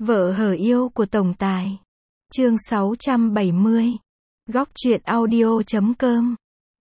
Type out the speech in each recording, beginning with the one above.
Vợ hở yêu của tổng tài. Chương 670. Góc truyện audio.com.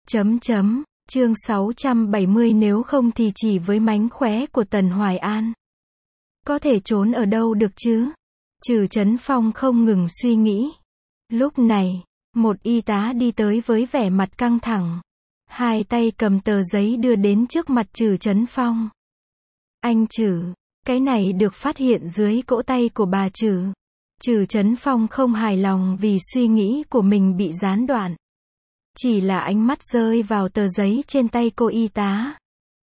Chương 670 nếu không thì chỉ với mánh khóe của Tần Hoài An. Có thể trốn ở đâu được chứ? Trừ Chấn Phong không ngừng suy nghĩ. Lúc này, một y tá đi tới với vẻ mặt căng thẳng. Hai tay cầm tờ giấy đưa đến trước mặt Trừ Chấn Phong. Anh Trừ, cái này được phát hiện dưới cỗ tay của bà Trừ. Trừ Chấn Phong không hài lòng vì suy nghĩ của mình bị gián đoạn. Chỉ là ánh mắt rơi vào tờ giấy trên tay cô y tá.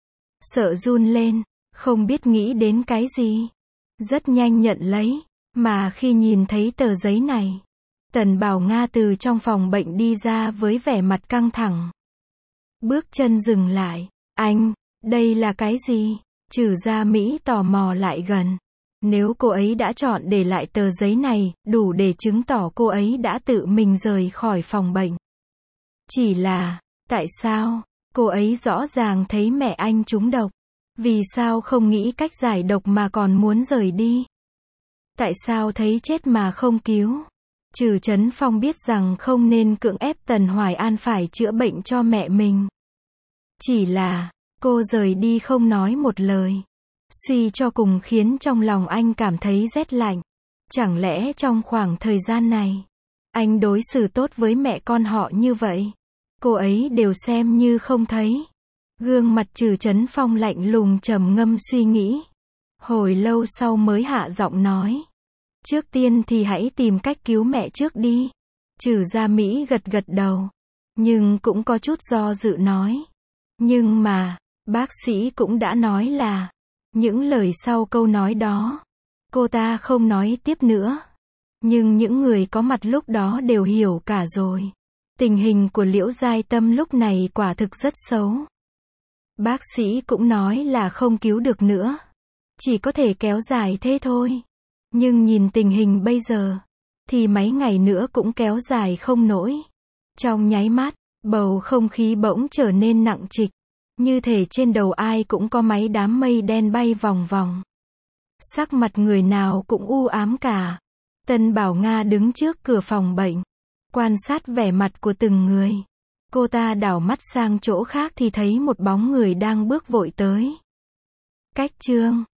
Sợ run lên, không biết nghĩ đến cái gì. Rất nhanh nhận lấy, mà khi nhìn thấy tờ giấy này, Tần Bảo Nga từ trong phòng bệnh đi ra với vẻ mặt căng thẳng. Bước chân dừng lại. Anh, đây là cái gì? Trừ Gia Mỹ tò mò lại gần. Nếu cô ấy đã chọn để lại tờ giấy này, đủ để chứng tỏ cô ấy đã tự mình rời khỏi phòng bệnh. Chỉ là, tại sao? Cô ấy rõ ràng thấy mẹ anh trúng độc. Vì sao không nghĩ cách giải độc mà còn muốn rời đi? Tại sao thấy chết mà không cứu? Trừ Chấn Phong biết rằng không nên cưỡng ép Tần Hoài An phải chữa bệnh cho mẹ mình. Chỉ là, cô rời đi không nói một lời. Suy cho cùng khiến trong lòng anh cảm thấy rét lạnh. Chẳng lẽ trong khoảng thời gian này, anh đối xử tốt với mẹ con họ như vậy? Cô ấy đều xem như không thấy. Gương mặt Trừ Chấn Phong lạnh lùng trầm ngâm suy nghĩ. Hồi lâu sau mới hạ giọng nói. Trước tiên thì hãy tìm cách cứu mẹ trước đi. Trừ Gia Mỹ gật gật đầu. Nhưng cũng có chút do dự nói. Nhưng mà, bác sĩ cũng đã nói là, những lời sau câu nói đó, cô ta không nói tiếp nữa. Nhưng những người có mặt lúc đó đều hiểu cả rồi. Tình hình của Liễu Giai Tâm lúc này quả thực rất xấu. Bác sĩ cũng nói là không cứu được nữa. Chỉ có thể kéo dài thế thôi. Nhưng nhìn tình hình bây giờ, thì mấy ngày nữa cũng kéo dài không nổi. Trong nháy mắt, bầu không khí bỗng trở nên nặng trịch. Như thể trên đầu ai cũng có mấy đám mây đen bay vòng vòng. Sắc mặt người nào cũng u ám cả. Tần Bảo Nga đứng trước cửa phòng bệnh, quan sát vẻ mặt của từng người. Cô ta đảo mắt sang chỗ khác thì thấy một bóng người đang bước vội tới. Cách Trương,